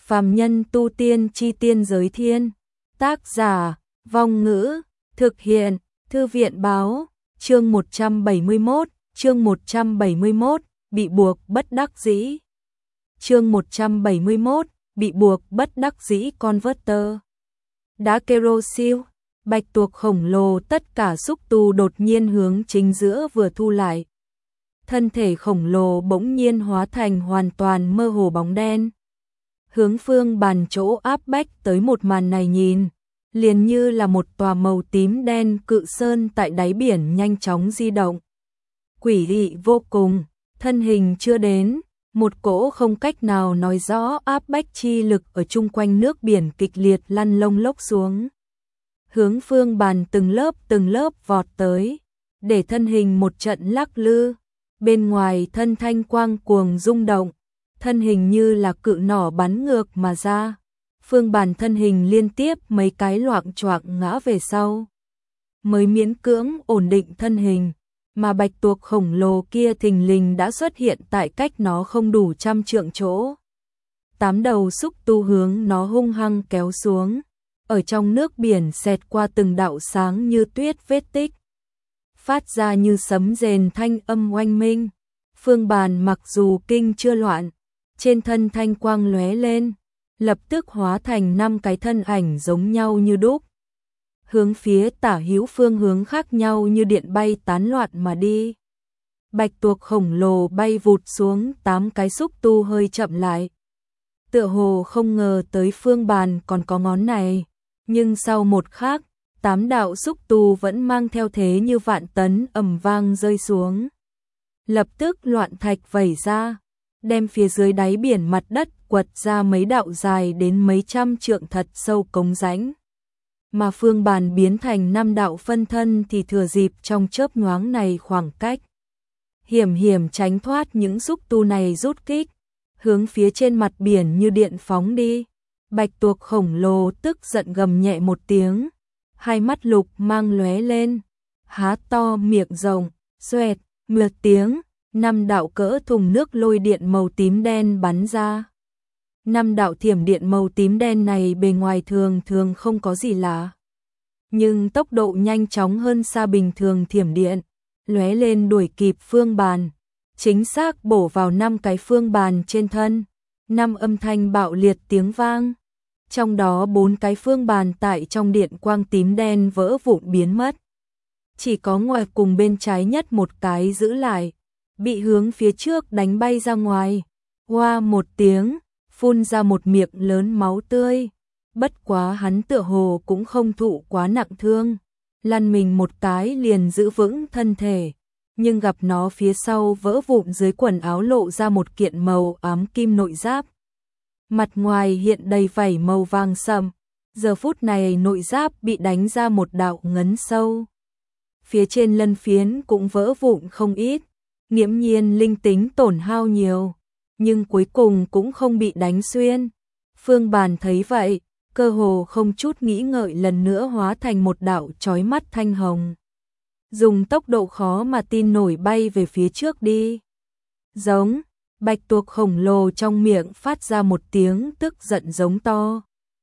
Phàm nhân tu tiên chi tiên giới thiên. Tác giả, Vong Ngữ, thực hiện, Thư viện báo, chương 171, bị buộc bất đắc dĩ. Chương 171, bị buộc bất đắc dĩ Converter. Đá Kerosil, bạch tuộc khổng lồ tất cả xúc tu đột nhiên hướng chính giữa vừa thu lại. Thân thể khổng lồ bỗng nhiên hóa thành hoàn toàn mơ hồ bóng đen. Hướng Phương Bàn chỗ áp bách tới một màn này nhìn, liền như là một tòa màu tím đen cự sơn tại đáy biển nhanh chóng di động. Quỷ dị vô cùng, thân hình chưa đến, một cỗ không cách nào nói rõ áp bách chi lực ở chung quanh nước biển kịch liệt lăn lông lốc xuống. Hướng Phương Bàn từng lớp vọt tới, để thân hình một trận lắc lư, bên ngoài thân thanh quang cuồng rung động, thân hình như là cự nỏ bắn ngược mà ra. Phương Bàn thân hình liên tiếp mấy cái loạng choạng ngã về sau, mới miễn cưỡng ổn định thân hình, mà bạch tuộc khổng lồ kia thình lình đã xuất hiện tại cách nó không đủ 100 trượng chỗ. 8 đầu xúc tu hướng nó hung hăng kéo xuống, ở trong nước biển xẹt qua từng đạo sáng như tuyết vết tích, phát ra như sấm rền thanh âm oanh minh. Phương Bàn mặc dù kinh chưa loạn, trên thân thanh quang lóe lên, lập tức hóa thành 5 cái thân ảnh giống nhau như đúc, hướng phía tả hữu phương hướng khác nhau như điện bay tán loạn mà đi. Bạch tuộc khổng lồ bay vụt xuống, 8 cái xúc tu hơi chậm lại, tựa hồ không ngờ tới Phương Bàn còn có ngón này, nhưng sau một khắc, 8 đạo xúc tu vẫn mang theo thế như vạn tấn ầm vang rơi xuống. Lập tức loạn thạch vẩy ra, đem phía dưới đáy biển mặt đất quật ra mấy đạo dài đến mấy trăm trượng thật sâu cống rãnh. Mà Phương Bàn biến thành 5 đạo phân thân thì thừa dịp trong chớp nhoáng này khoảng cách, hiểm tránh thoát những xúc tu này rút kích, hướng phía trên mặt biển như điện phóng đi. Bạch tuộc khổng lồ tức giận gầm nhẹ một tiếng, hai mắt lục mang lóe lên, há to miệng rộng, xoẹt, một tiếng, 5 đạo cỡ thùng nước lôi điện màu tím đen bắn ra. 5 đạo thiểm điện màu tím đen này bề ngoài thường không có gì lạ, nhưng tốc độ nhanh chóng hơn xa bình thường thiểm điện, lóe lên đuổi kịp Phương Bàn, chính xác bổ vào 5 cái Phương Bàn trên thân. 5 âm thanh bạo liệt tiếng vang, trong đó 4 cái Phương Bàn tại trong điện quang tím đen vỡ vụn biến mất. Chỉ có ngoài cùng bên trái nhất một cái giữ lại, bị hướng phía trước đánh bay ra ngoài. Hoa một tiếng, phun ra một miệng lớn máu tươi. Bất quá hắn tựa hồ cũng không thụ quá nặng thương, lăn mình một cái liền giữ vững thân thể, nhưng gặp nó phía sau vỡ vụn dưới quần áo lộ ra một kiện màu ám kim nội giáp. Mặt ngoài hiện đầy vảy màu vàng sậm, giờ phút này nội giáp bị đánh ra một đạo ngấn sâu. Phía trên lân phiến cũng vỡ vụn không ít, nghiễm nhiên linh tính tổn hao nhiều, nhưng cuối cùng cũng không bị đánh xuyên. Phương Bàn thấy vậy, cơ hồ không chút nghĩ ngợi lần nữa hóa thành một đạo chói mắt thanh hồng, dùng tốc độ khó mà tin nổi bay về phía trước đi. Giống, bạch tuộc khổng lồ trong miệng phát ra một tiếng tức giận giống to.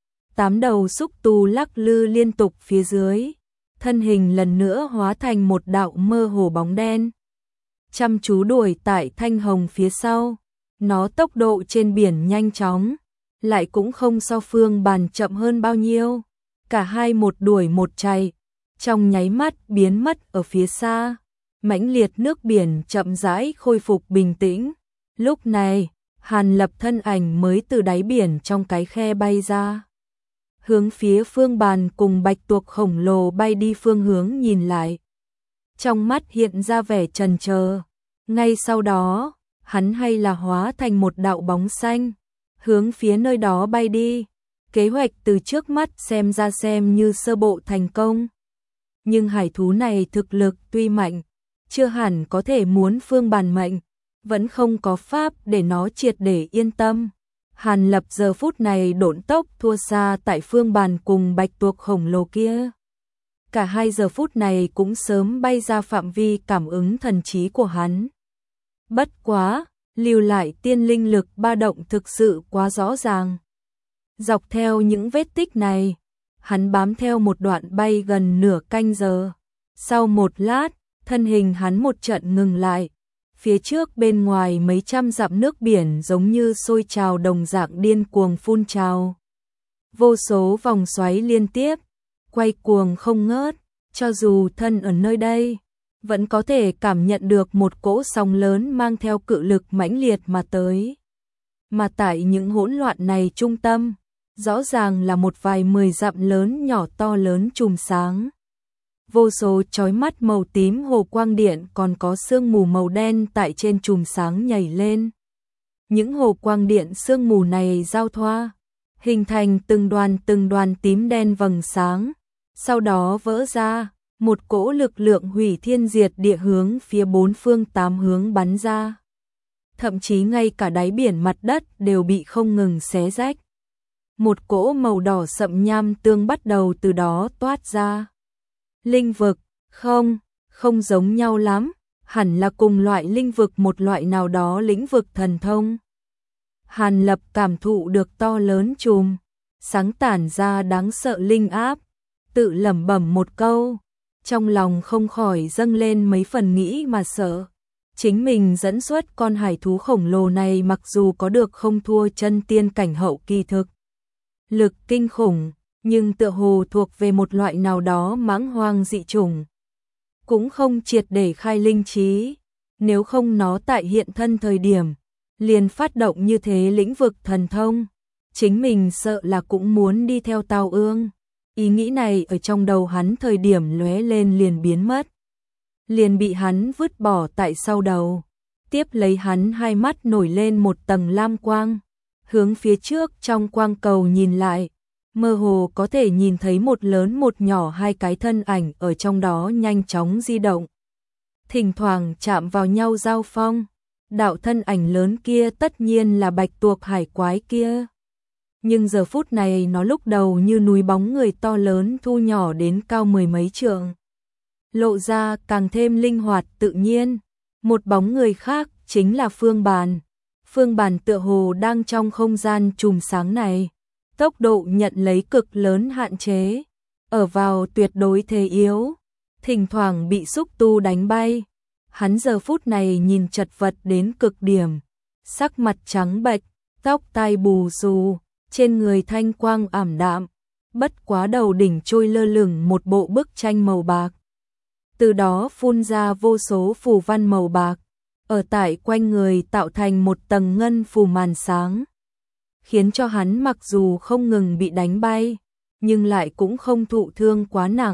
8 đầu xúc tu lắc lư liên tục phía dưới, thân hình lần nữa hóa thành một đạo mơ hồ bóng đen, chăm chú đuổi tại thanh hồng phía sau. Nó tốc độ trên biển nhanh chóng, lại cũng không so Phương Bàn chậm hơn bao nhiêu. Cả hai một đuổi một chạy, trong nháy mắt biến mất ở phía xa. Mãnh liệt nước biển chậm rãi khôi phục bình tĩnh. Lúc này, Hàn Lập thân ảnh mới từ đáy biển trong cái khe bay ra, hướng phía Phương Bàn cùng bạch tuộc khổng lồ bay đi phương hướng nhìn lại. Trong mắt hiện ra vẻ chần chờ, ngay sau đó, hắn hay là hóa thành một đạo bóng xanh, hướng phía nơi đó bay đi. Kế hoạch từ trước mắt xem ra xem như sơ bộ thành công, nhưng hải thú này thực lực tuy mạnh, chưa hẳn có thể muốn Phương Bàn mệnh, vẫn không có pháp để nó triệt để yên tâm. Hàn Lập giờ phút này độn tốc thua xa tại Phương Bàn cùng bạch tuộc khổng lồ kia. Cả hai giờ phút này cũng sớm bay ra phạm vi cảm ứng thần trí của hắn. Bất quá, lưu lại tiên linh lực ba động thực sự quá rõ ràng. Dọc theo những vết tích này, hắn bám theo một đoạn bay gần nửa canh giờ. Sau một lát, thân hình hắn một trận ngừng lại. Phía trước bên ngoài mấy trăm dặm nước biển giống như sôi trào đồng dạng điên cuồng phun trào. Vô số vòng xoáy liên tiếp, quay cuồng không ngớt, cho dù thân ở nơi đây, vẫn có thể cảm nhận được một cỗ sóng lớn mang theo cự lực mãnh liệt mà tới. Mà tại những hỗn loạn này trung tâm, rõ ràng là một vài 10 dặm lớn nhỏ to lớn chùm sáng. Vô số chói mắt màu tím hồ quang điện còn có sương mù màu đen tại trên chùm sáng nhảy lên. Những hồ quang điện sương mù này giao thoa, hình thành từng đoàn tím đen vầng sáng, sau đó vỡ ra, một cỗ lực lượng hủy thiên diệt địa hướng phía bốn phương tám hướng bắn ra. Thậm chí ngay cả đáy biển mặt đất đều bị không ngừng xé rách. Một cỗ màu đỏ sậm nham tương bắt đầu từ đó toát ra. Linh vực, không giống nhau lắm, hẳn là cùng loại linh vực, một loại nào đó lĩnh vực thần thông. Hàn Lập cảm thụ được to lớn chùm sáng tản ra đáng sợ linh áp, tự lẩm bẩm một câu, trong lòng không khỏi dâng lên mấy phần nghĩ mà sợ. Chính mình dẫn xuất con hải thú khổng lồ này mặc dù có được không thua chân tiên cảnh hậu kỳ thực lực kinh khủng, nhưng tựa hồ thuộc về một loại nào đó mãng hoang dị chủng. Cũng không triệt để khai linh trí, nếu không nó tại hiện thân thời điểm, liền phát động như thế lĩnh vực thần thông. Chính mình sợ là cũng muốn đi theo Tào Ương. Ý nghĩ này ở trong đầu hắn thời điểm lóe lên liền biến mất. Liền bị hắn vứt bỏ tại sau đầu. Tiếp lấy hắn hai mắt nổi lên một tầng lam quang. Hướng phía trước trong quang cầu nhìn lại. Mơ hồ có thể nhìn thấy một lớn một nhỏ hai cái thân ảnh ở trong đó nhanh chóng di động. Thỉnh thoảng chạm vào nhau giao phong. Đạo thân ảnh lớn kia tất nhiên là bạch tuộc hải quái kia. Nhưng giờ phút này nó lúc đầu như núi bóng người to lớn thu nhỏ đến cao mười mấy trượng. Lộ ra càng thêm linh hoạt tự nhiên. Một bóng người khác chính là Phương Bàn. Phương Bàn tựa hồ đang trong không gian chùm sáng này. Tốc độ nhận lấy cực lớn hạn chế. Ở vào tuyệt đối thế yếu. Thỉnh thoảng bị xúc tu đánh bay. Hắn giờ phút này nhìn chật vật đến cực điểm. Sắc mặt trắng bệch, tóc tai bù xù, trên người thanh quang ảm đạm. Bất quá đầu đỉnh trôi lơ lửng một bộ bức tranh màu bạc. Từ đó phun ra vô số phù văn màu bạc. Ở tại quanh người tạo thành một tầng ngân phù màn sáng. Khiến cho hắn mặc dù không ngừng bị đánh bay, nhưng lại cũng không thụ thương quá nặng.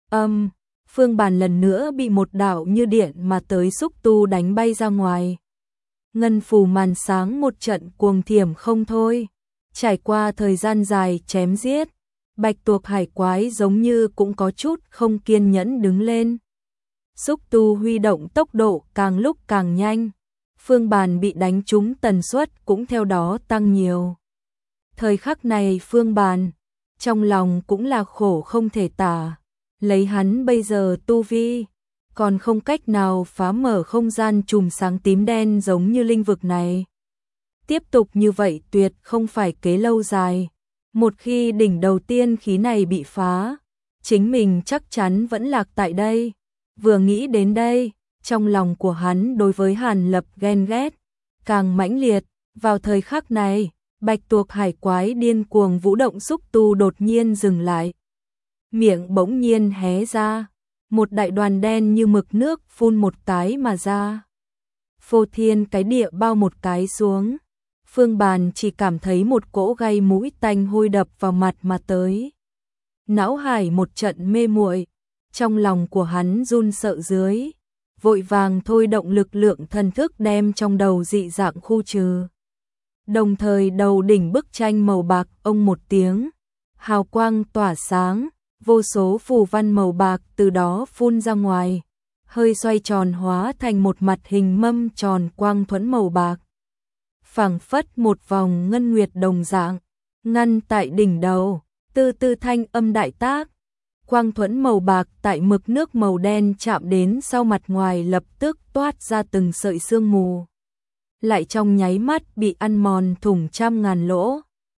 Phương Bàn lần nữa bị một đạo như điện mà tới xúc tu đánh bay ra ngoài. Ngân phù màn sáng một trận cuồng thiểm không thôi. Trải qua thời gian dài chém giết, bạch tuộc hải quái giống như cũng có chút không kiên nhẫn đứng lên. Xúc tu huy động tốc độ càng lúc càng nhanh. Phương Bàn bị đánh trúng tần suất cũng theo đó tăng nhiều. Thời khắc này Phương Bàn, trong lòng cũng là khổ không thể tả. Lấy hắn bây giờ tu vi, còn không cách nào phá mở không gian chùm sáng tím đen giống như linh vực này. Tiếp tục như vậy tuyệt không phải kế lâu dài. Một khi đỉnh đầu tiên khí này bị phá, chính mình chắc chắn vẫn lạc tại đây. Vừa nghĩ đến đây, trong lòng của hắn đối với Hàn Lập ghen ghét càng mãnh liệt. Vào thời khắc này, bạch tuộc hải quái điên cuồng vũ động xúc tu đột nhiên dừng lại. Miệng bỗng nhiên hé ra, một đại đoàn đen như mực nước phun một cái mà ra. Phô thiên cái địa bao một cái xuống. Phương Bàn chỉ cảm thấy một cỗ gai mũi tanh hôi đập vào mặt mà tới. Não hải một trận mê muội, trong lòng của hắn run sợ dưới, vội vàng thôi động lực lượng thần thức đem trong đầu dị dạng khu trừ. Đồng thời đầu đỉnh bức tranh màu bạc ông một tiếng, hào quang tỏa sáng, vô số phù văn màu bạc từ đó phun ra ngoài, hơi xoay tròn hóa thành một mặt hình mâm tròn quang thuẫn màu bạc. Phảng phất một vòng ngân nguyệt đồng dạng, ngăn tại đỉnh đầu, tư tư thanh âm đại tác. Quang thuẫn màu bạc tại mực nước màu đen chạm đến sau mặt ngoài lập tức toát ra từng sợi sương mù. Lại trong nháy mắt bị ăn mòn thủng trăm ngàn lỗ.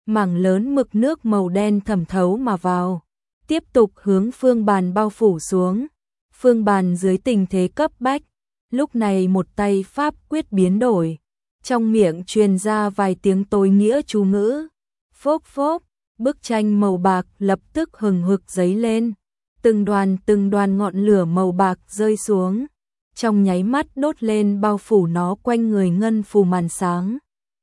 mảng lớn mực nước màu đen thẩm thấu mà vào, tiếp tục hướng Phương Bàn bao phủ xuống. Phương Bàn dưới tình thế cấp bách, lúc này một tay pháp quyết biến đổi, trong miệng truyền ra vài tiếng tối nghĩa chú ngữ. Phốc phốc, bức tranh màu bạc lập tức hừng hực dấy lên, từng đoàn ngọn lửa màu bạc rơi xuống, trong nháy mắt đốt lên bao phủ nó quanh người ngân phù màn sáng.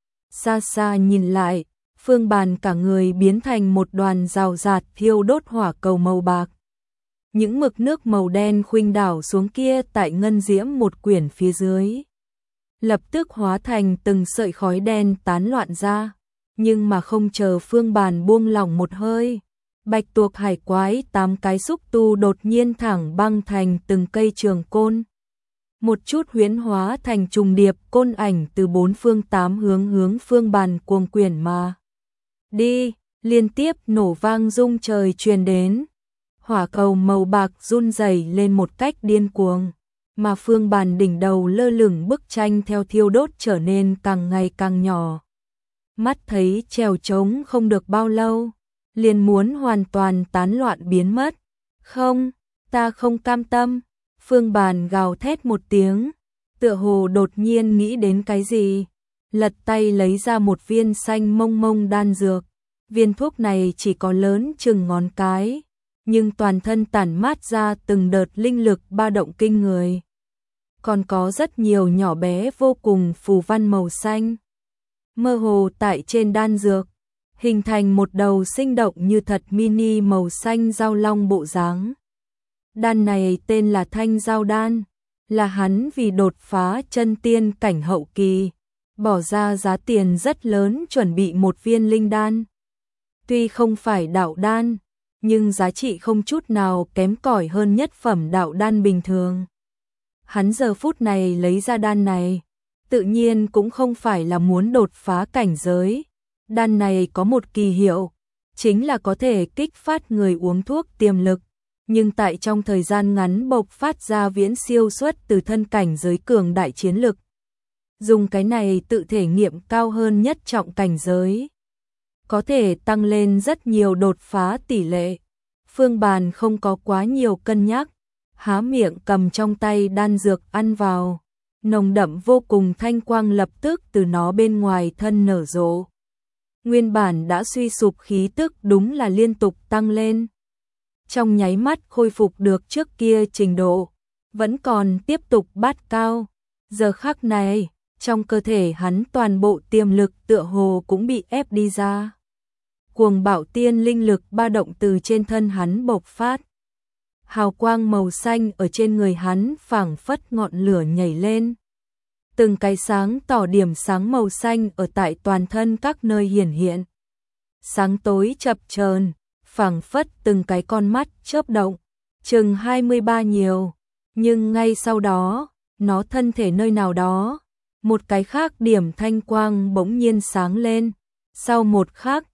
Xa xa nhìn lại, Phương Bàn cả người biến thành một đoàn rào rạt thiêu đốt hỏa cầu màu bạc. Những mực nước màu đen khuynh đảo xuống kia tại ngân diễm một quyển phía dưới, lập tức hóa thành từng sợi khói đen tán loạn ra, nhưng mà không chờ Phương Bàn buông lỏng một hơi, bạch tuộc hải quái 8 cái xúc tu đột nhiên thẳng băng thành từng cây trường côn. Một chút huyễn hóa thành trùng điệp côn ảnh từ 4 phương 8 hướng Phương Bàn cuồng quyển mà đi, liên tiếp nổ vang rung trời truyền đến. Hỏa cầu màu bạc run rẩy lên một cách điên cuồng, mà Phương Bàn đỉnh đầu lơ lửng bức tranh theo thiêu đốt trở nên càng ngày càng nhỏ. Mắt thấy trèo trống không được bao lâu, liền muốn hoàn toàn tán loạn biến mất. Không, ta không cam tâm. Phương Bàn gào thét một tiếng, tựa hồ đột nhiên nghĩ đến cái gì, lật tay lấy ra một viên xanh mông mông đan dược. Viên thuốc này chỉ có lớn chừng ngón cái, nhưng toàn thân tản mát ra từng đợt linh lực ba động kinh người. Còn có rất nhiều nhỏ bé vô cùng phù văn màu xanh, mơ hồ tại trên đan dược, hình thành một đầu sinh động như thật mini màu xanh dao long bộ dáng. Đan này tên là Thanh Giao Đan, là hắn vì đột phá chân tiên cảnh hậu kỳ, bỏ ra giá tiền rất lớn chuẩn bị một viên linh đan. Tuy không phải đạo đan, nhưng giá trị không chút nào kém cỏi hơn nhất phẩm đạo đan bình thường. Hắn giờ phút này lấy ra đan này, tự nhiên cũng không phải là muốn đột phá cảnh giới. Đan này có một kỳ hiệu, chính là có thể kích phát người uống thuốc tiềm lực, nhưng tại trong thời gian ngắn bộc phát ra viễn siêu xuất từ thân cảnh giới cường đại chiến lực. Dùng cái này tự thể nghiệm cao hơn nhất trọng cảnh giới, có thể tăng lên rất nhiều đột phá tỷ lệ. Phương Bàn không có quá nhiều cân nhắc, há miệng cầm trong tay đan dược ăn vào, nồng đậm vô cùng thanh quang lập tức từ nó bên ngoài thân nở rộ. Nguyên bản đã suy sụp khí tức đúng là liên tục tăng lên, trong nháy mắt khôi phục được trước kia trình độ, vẫn còn tiếp tục bát cao. Giờ khắc này, trong cơ thể hắn toàn bộ tiềm lực tựa hồ cũng bị ép đi ra. Cuồng bạo tiên linh lực ba động từ trên thân hắn bộc phát. Hào quang màu xanh ở trên người hắn phảng phất ngọn lửa nhảy lên. Từng cái sáng tỏ điểm sáng màu xanh ở tại toàn thân các nơi hiển hiện. Sáng tối chập chờn, phảng phất từng cái con mắt chớp động, chừng 23 nhiều, nhưng ngay sau đó, nó thân thể nơi nào đó, một cái khác điểm thanh quang bỗng nhiên sáng lên, sau một khắc,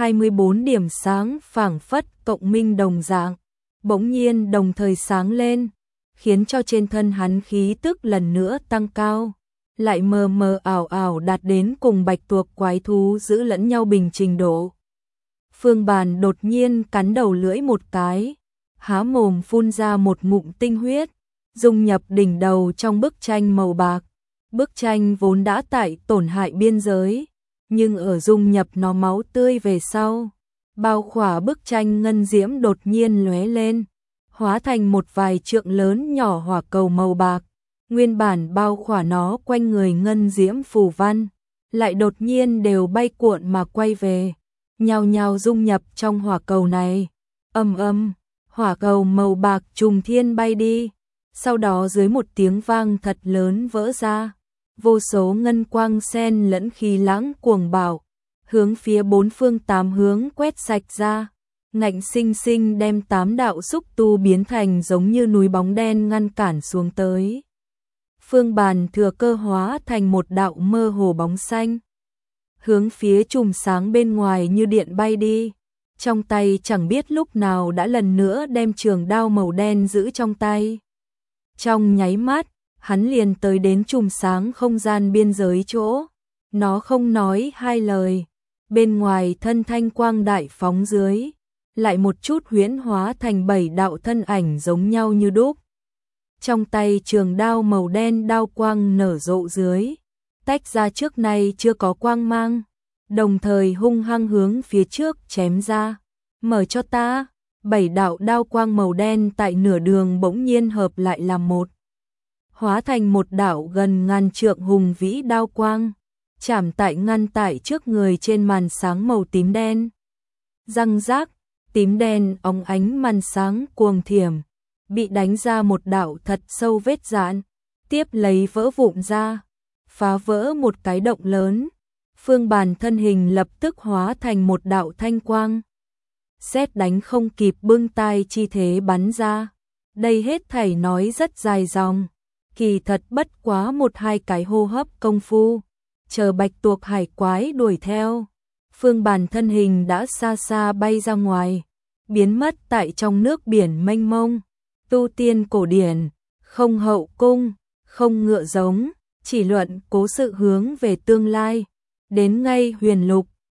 24 điểm sáng phảng phất cộng minh đồng dạng, bỗng nhiên đồng thời sáng lên, khiến cho trên thân hắn khí tức lần nữa tăng cao, lại mờ mờ ảo ảo đạt đến cùng bạch tuộc quái thú giữ lẫn nhau bình trình độ. Phương Bàn đột nhiên cắn đầu lưỡi một cái, há mồm phun ra một ngụm tinh huyết, dung nhập đỉnh đầu trong bức tranh màu bạc. Bức tranh vốn đã tại tổn hại biên giới, nhưng ở dung nhập nó máu tươi về sau, bao khỏa bức tranh ngân diễm đột nhiên lóe lên, hóa thành một vài trượng lớn nhỏ hỏa cầu màu bạc. Nguyên bản bao khỏa nó quanh người ngân diễm phù văn, lại đột nhiên đều bay cuộn mà quay về, nhao nhao dung nhập trong hỏa cầu này. Ầm ầm, hỏa cầu màu bạc trùng thiên bay đi, sau đó dưới một tiếng vang thật lớn vỡ ra, vô số ngân quang xen lẫn khí lãng cuồng bạo, hướng phía 4 phương 8 hướng quét sạch ra, ngạnh sinh sinh đem 8 đạo xúc tu biến thành giống như núi bóng đen ngăn cản xuống tới. Phương Bàn thừa cơ hóa thành một đạo mơ hồ bóng xanh, hướng phía chùm sáng bên ngoài như điện bay đi, trong tay chẳng biết lúc nào đã lần nữa đem trường đao màu đen giữ trong tay. Trong nháy mắt, hắn liền tới đến chùm sáng không gian biên giới chỗ, nó không nói hai lời, bên ngoài thân thanh quang đại phóng dưới, lại một chút huyễn hóa thành 7 đạo thân ảnh giống nhau như đúc. Trong tay trường đao màu đen đao quang nở rộ dưới, tách ra trước nay chưa có quang mang, đồng thời hung hăng hướng phía trước chém ra. Mở cho ta. 7 đạo đao quang màu đen tại nửa đường bỗng nhiên hợp lại làm một, hóa thành một đạo gần ngàn trượng hùng vĩ đao quang, chạm tại ngăn tại trước người trên màn sáng màu tím đen. Răng rác, tím đen óng ánh màn sáng cuồng thiểm, bị đánh ra một đạo thật sâu vết rạn, tiếp lấy vỡ vụn ra, phá vỡ một cái động lớn. Phương Bàn thân hình lập tức hóa thành một đạo thanh quang, sét đánh không kịp bưng tai chi thế bắn ra. Đây hết thảy nói rất dài dòng, kỳ thật bất quá 1-2 cái hô hấp công phu, chờ Bạch Tuộc hải quái đuổi theo, Phương Bàn thân hình đã xa xa bay ra ngoài, biến mất tại trong nước biển mênh mông. Tu tiên cổ điển, không hậu cung, không ngựa giống, chỉ luận cố sự hướng về tương lai, đến ngay huyền lục,